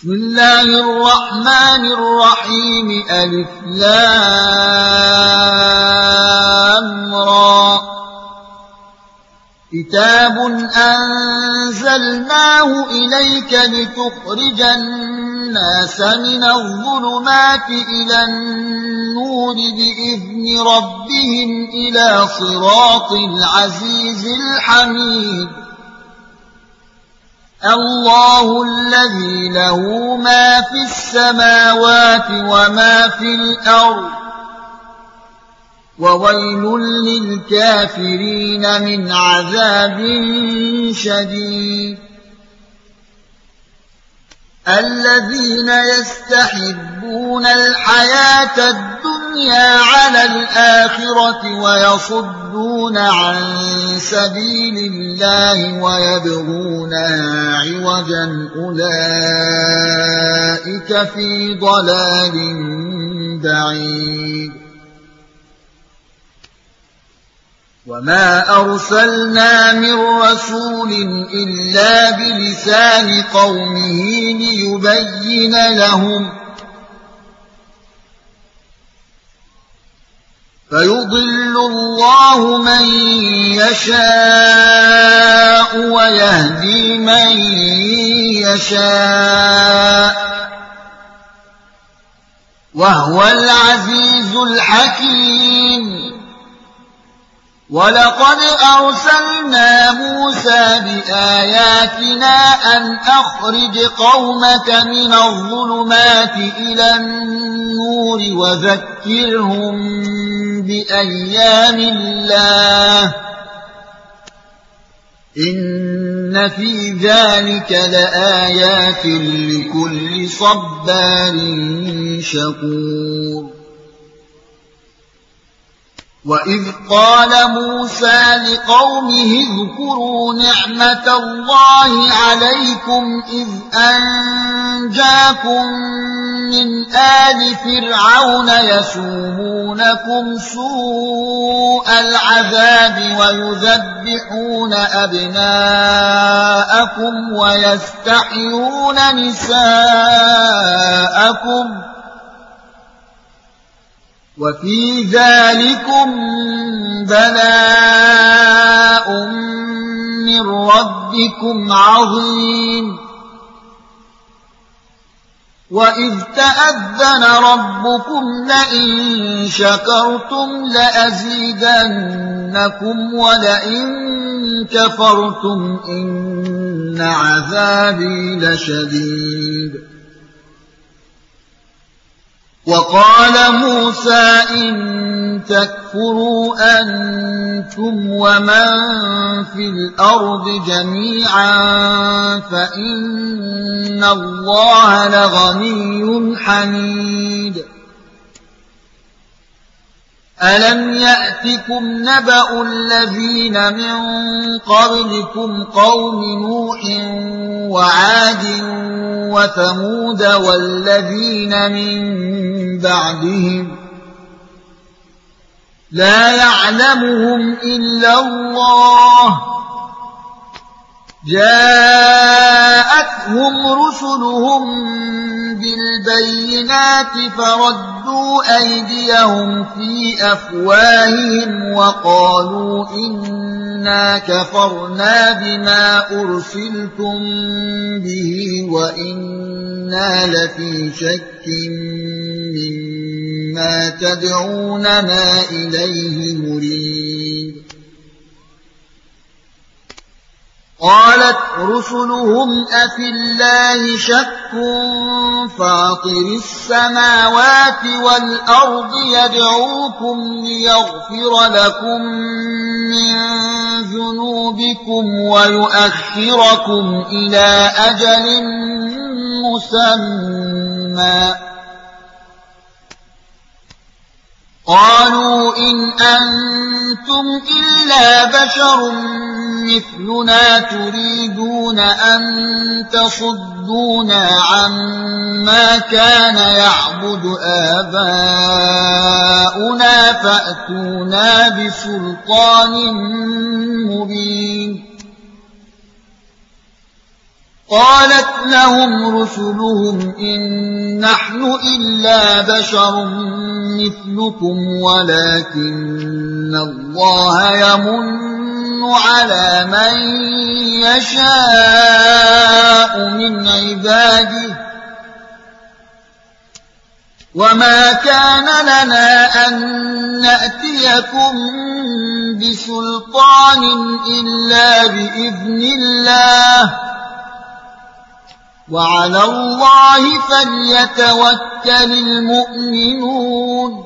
بسم الله الرحمن الرحيم ألف لام را كتاب أنزلناه إليك لتخرج الناس من الظلمات إلى النور بإذن ربهم إلى صراط العزيز الحميد الله الذي له ما في السماوات وما في الأرض وويل للكافرين من عذاب شديد الذين يستحبون الحياة الدنيا على الآخرة ويصدون عن سبيل الله ويبغونها عوجا أولئك في ضلال بعيد وما أرسلنا من رسول إلا بلسان قومه ليبين لهم فيضل الله من يشاء ويهدي من يشاء وهو العزيز الحكيم ولقد أرسلنا موسى بآياتنا أن أخرج قومك من الظلمات إلى النور وذكرهم بأيام الله إن في ذلك لآيات لكل صبار شكور وإذ قال موسى لقومه اذكروا نعمة الله عليكم إذ أنجاكم من آل فرعون يسومونكم سوء العذاب ويذبحون أبناءكم ويستحيون نساءكم وفي ذلكم بلاء من ربكم عظيم وإذ تأذن ربكم لئن شكرتم لأزيدنكم ولئن كفرتم إن عذابي لشديد وقال موسى إن تكفروا أنتم ومن في الأرض جميعا فإن الله لغني حميد ألم يأتكم نبأ الذين من قبلكم قوم نوح وعاد وثمود والذين من بعدهم لا يعلمهم إلا الله جاءتهم رسلهم بالبينات فردوا أيديهم في أفواههم وقالوا إنا كفرنا بما أرسلتم به وإنا لفي شك مما تدعوننا إليه مريب قالت رسلهم أفي الله شك فاطر السماوات والأرض يدعوكم ليغفر لكم من ذنوبكم ويؤخركم إلى أجل مسمى قالوا إن أنتم إلا بشر مثلنا تريدون أن تصدونا عما كان يعبد آباؤنا فأتونا بسلطان مبين قالت لهم رسلهم إن نحن إلا بشر مثلكم ولكن الله يمن على من يشاء من عباده وما كان لنا أن نأتيكم بسلطان إلا بإذن الله وعلى الله فليتوكل المؤمنون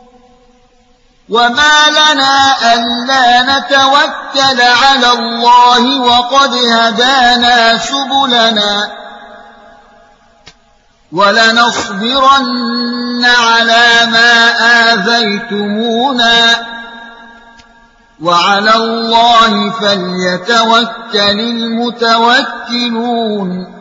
وما لنا ألا نتوكل على الله وقد هدانا سبلنا ولنصبرن على ما آذيتمونا وعلى الله فليتوكل المتوكلون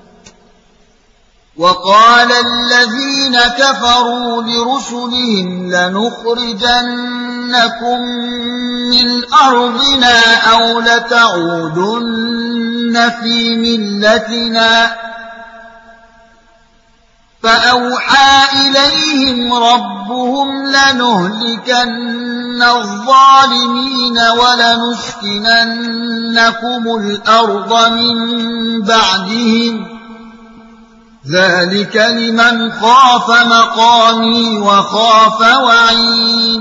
وقال الذين كفروا لرسلهم لنخرجنكم من أرضنا أو لتعودن في ملتنا فأوحى إليهم ربهم لنهلكن الظالمين ولنسكننكم الأرض من بعدهم ذلك لمن خاف مقامي وخاف وعيد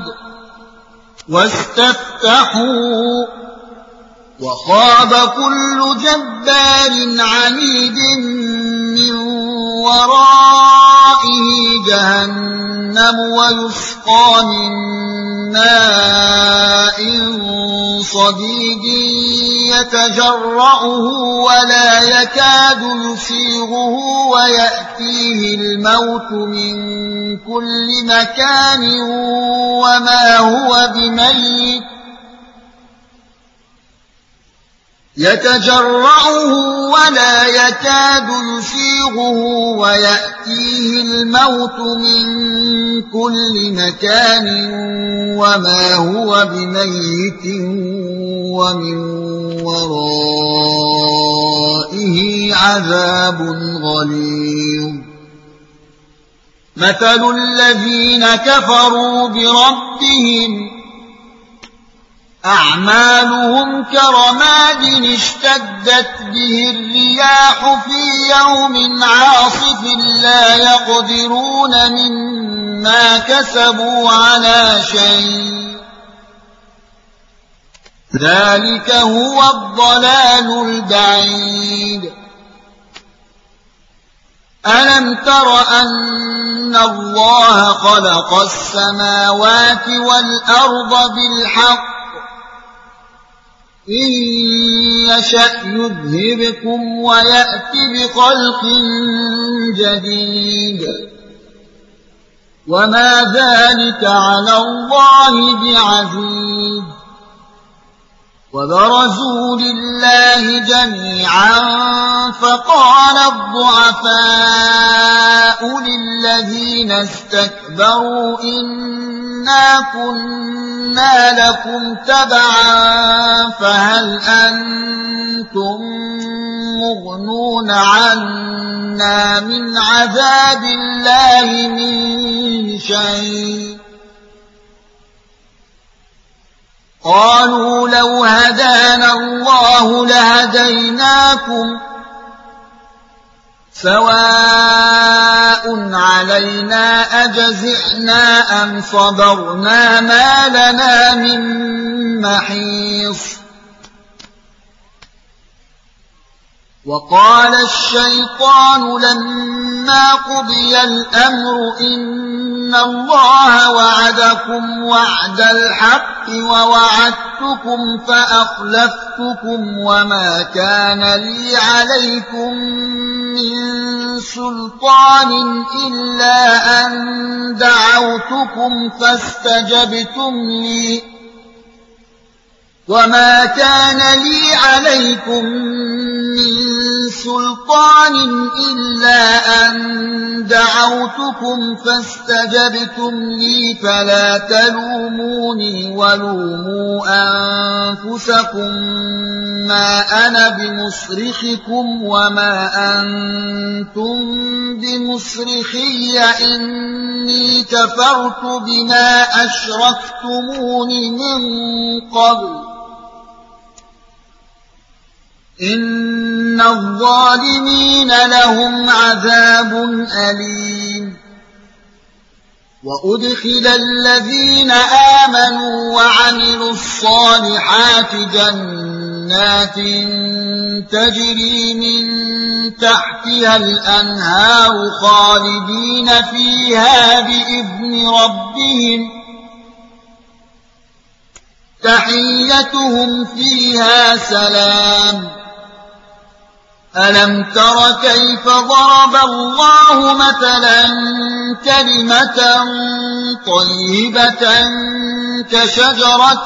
واستفتحوا وخاب كل جبار عنيد من ورائه جهنم ويسقى من ماء صديد يتجرعه ولا يكاد يسيغه ويأتيه الموت من كل مكان وما هو بميت يتجرعه ولا يكاد يسيغه ويأتيه الموت من كل مكان وما هو بميت ومن ورائه عذاب غليظ مثل الذين كفروا بربهم أعمالهم كرماد اشتدت به الرياح في يوم عاصف لا يقدرون مما كسبوا على شيء ذلك هو الضلال البعيد ألم تر أن الله خلق السماوات والأرض بالحق إن يشأ يذهبكم ويأت بخلق جديد وما ذلك على الله بعزيز وبرزوا لله جميعا فقال الضعفاء للذين استكبروا إنا كنا لكم تبعا فهل أنتم مغنون عنا من عذاب الله من شيء قالوا لو هدانا الله لهديناكم سواء علينا أجزعنا أم صبرنا ما لنا من محيص وقال الشيطان لما قضي الأمر إن الله وعدكم وعد الحق ووعدتكم فأخلفتكم وما كان لي عليكم من سلطان إلا أن دعوتكم وما كان لي عليكم من سلطان إلا أن دعوتكم فاستجبتم لي فلا تلوموني ولوموا أنفسكم ما أنا بمصرخكم وما أنتم بمصرخي إني كفرت بما أشركتمون من قبل إن الظالمين لهم عذاب أليم وأدخل الذين آمنوا وعملوا الصالحات جنات تجري من تحتها الأنهار خالدين فيها بإذن ربهم تحيتهم فيها سلام ألم تر كيف ضرب الله مثلا كلمة طيبة كشجرة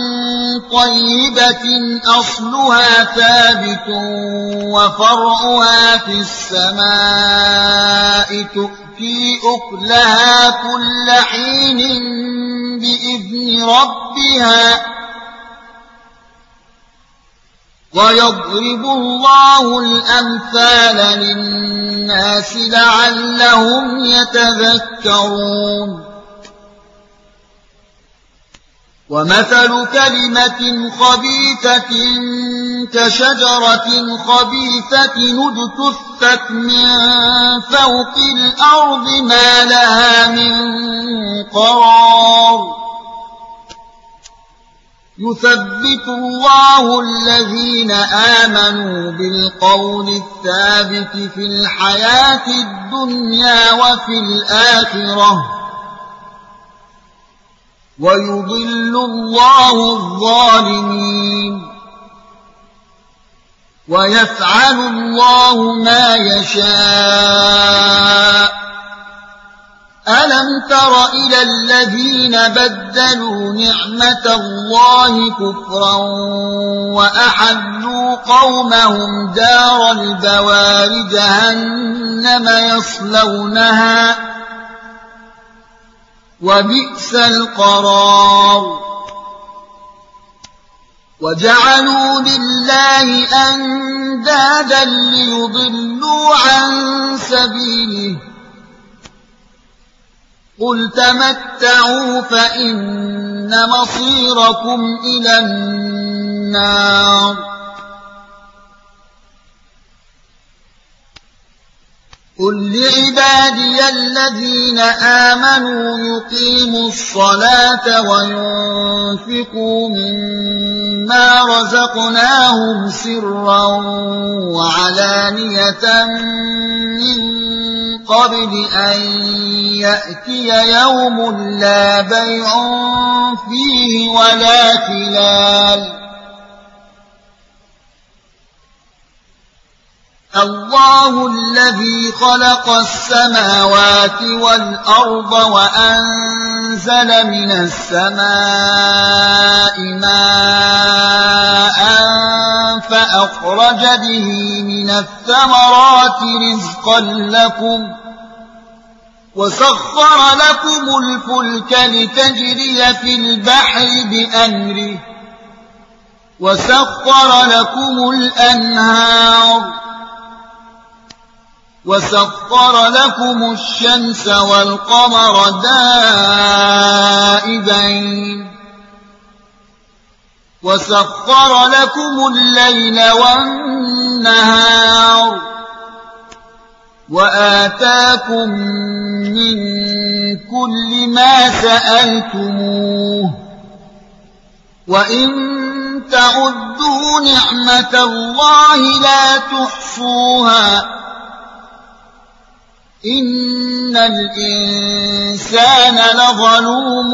طيبة أصلها ثابت وفرعها في السماء تؤتي أكلها كل حين بإذن ربها ويضرب الله الأمثال للناس لعلهم يتذكرون ومثل كلمة خبيثة كشجرة خبيثة اجتثت من فوق الأرض ما لها من قرار يثبت الله الذين آمنوا بالقول الثابت في الحياة الدنيا وفي الآخرة ويضل الله الظالمين ويفعل الله ما يشاء ألم تر إلى الذين بدلوا نعمة الله كفرا وأحلوا قومهم دار البوار جهنم يصلونها وبئس القرار وجعلوا لله أندادا ليضلوا عن سبيله قل تمتعوا فإن مصيركم إلى النار قل لعبادي الذين آمنوا يقيموا الصلاة وينفقوا مما رزقناهم سرا وعلانية من قبل أن يأتي يوم لا بيع فيه ولا خلال الله الذي خلق السماوات والأرض وأنزل من السماء ماء فأخرج به من الثمرات رزقا لكم وسخر لكم الفلك لتجري في البحر بأمره وسخر لكم الأنهار وسخر لكم الشمس والقمر دائبين وسخر لكم الليل والنهار وآتاكم من كل ما سألتموه وإن تعدوا نعمة الله لا تحصوها إن الإنسان لظلوم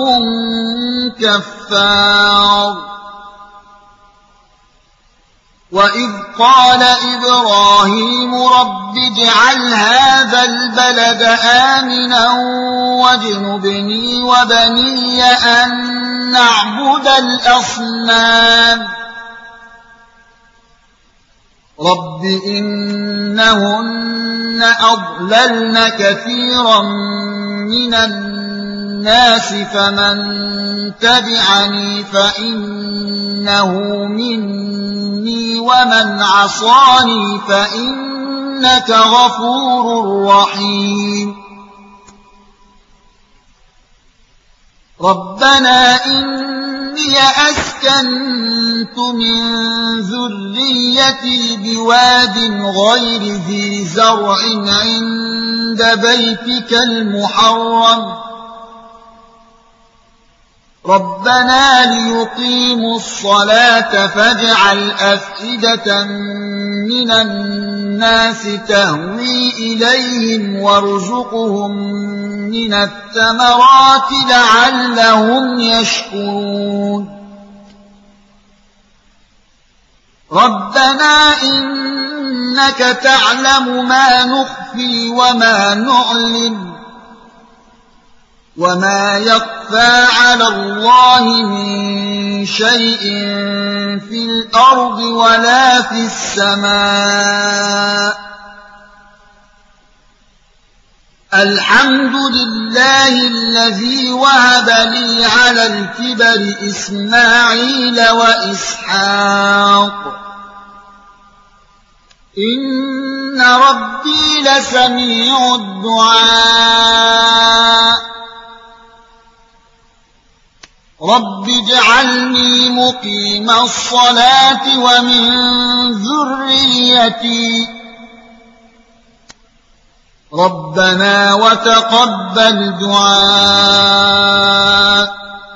كفار وإذ قال إبراهيم رب اجعل هذا البلد آمنا واجنبني وبني أن نعبد الأصنام رب إنهن أضللن كثيرا من الناس فمن تبعني فإنه مني ومن عصاني فإنك غفور رحيم ربنا إني أسكنت من ذريتي بواد غير ذي زرع عند بيتك المحرم ربنا ليقيموا الصلاة فاجعل أفئدة من الناس تهوي إليهم وارزقهم من الثمرات لعلهم يشكرون ربنا إنك تعلم ما نخفي وما نعلن وما يخفى على الله من شيء في الأرض ولا في السماء الحمد لله الذي وهب لي على الكبر إسماعيل وإسحاق إن ربي لسميع الدعاء رب اجعلني مقيم الصلاة ومن ذريتي ربنا وتقبل دعاء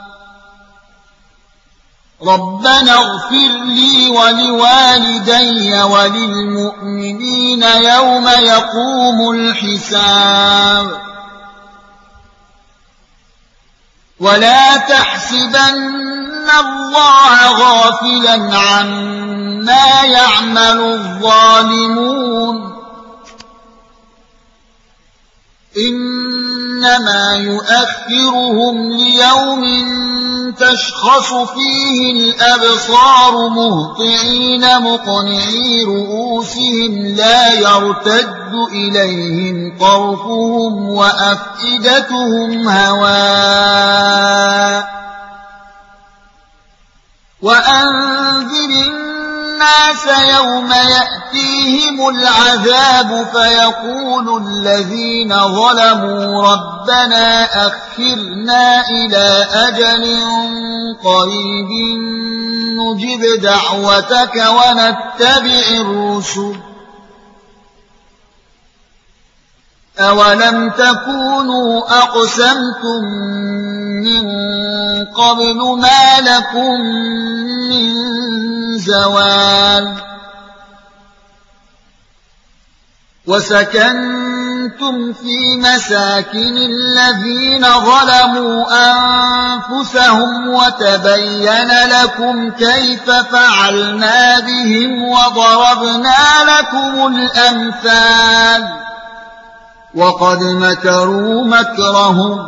ربنا اغفر لي ولوالدي وللمؤمنين يوم يقوم الحساب ولا تحسبن الله غافلا عما يعمل الظالمون إنما يؤخرهم ليوم تشخص فيه الأبصار مهطعين مقنعي رؤوسهم لا يرتد إليهم طرفهم وأفئدتهم هواء وأنذر الناس يوم يأتيهم العذاب فيقول الذين ظلموا ربنا أخرنا إلى أجل قريب نجب دعوتك ونتبع الرسل أولم تكونوا أقسمتم من قبل ما لكم من زوال وسكنتم في مساكن الذين ظلموا أنفسهم وتبين لكم كيف فعلنا بهم وضربنا لكم الأمثال وقد مكروا مكرهم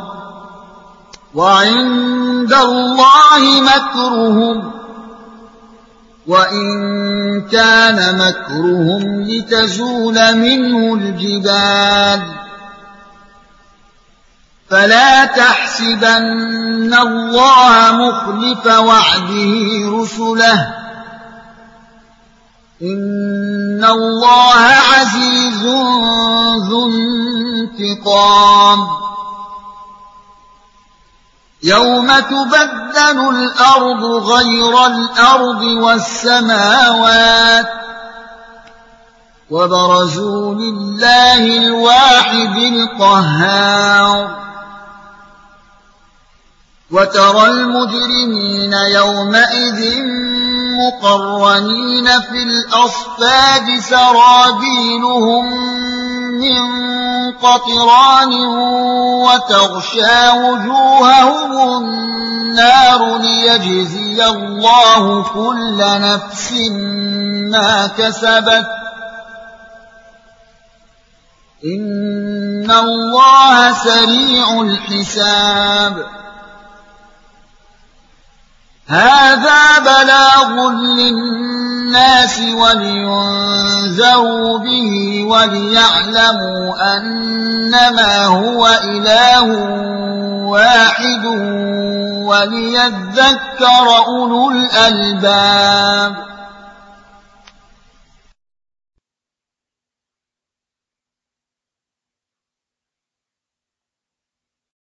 وعند الله مكرهم وإن كان مكرهم لتزول منه الجبال فلا تحسبن الله مخلف وعده رسله إن الله عزيز ذو انتقام يوم تبدل الأرض غير الأرض والسماوات وبرزوا لله الواحد القهار وترى المجرمين يومئذ مقرنين في الأصفاد سرابيلهم من قطران وتغشى وجوههم النار ليجزي الله كل نفس ما كسبت إن الله سريع الحساب هذا بلاغ للناس ولينذروا به وليعلموا أنما هو إله واحد وليذكر أولو الألباب.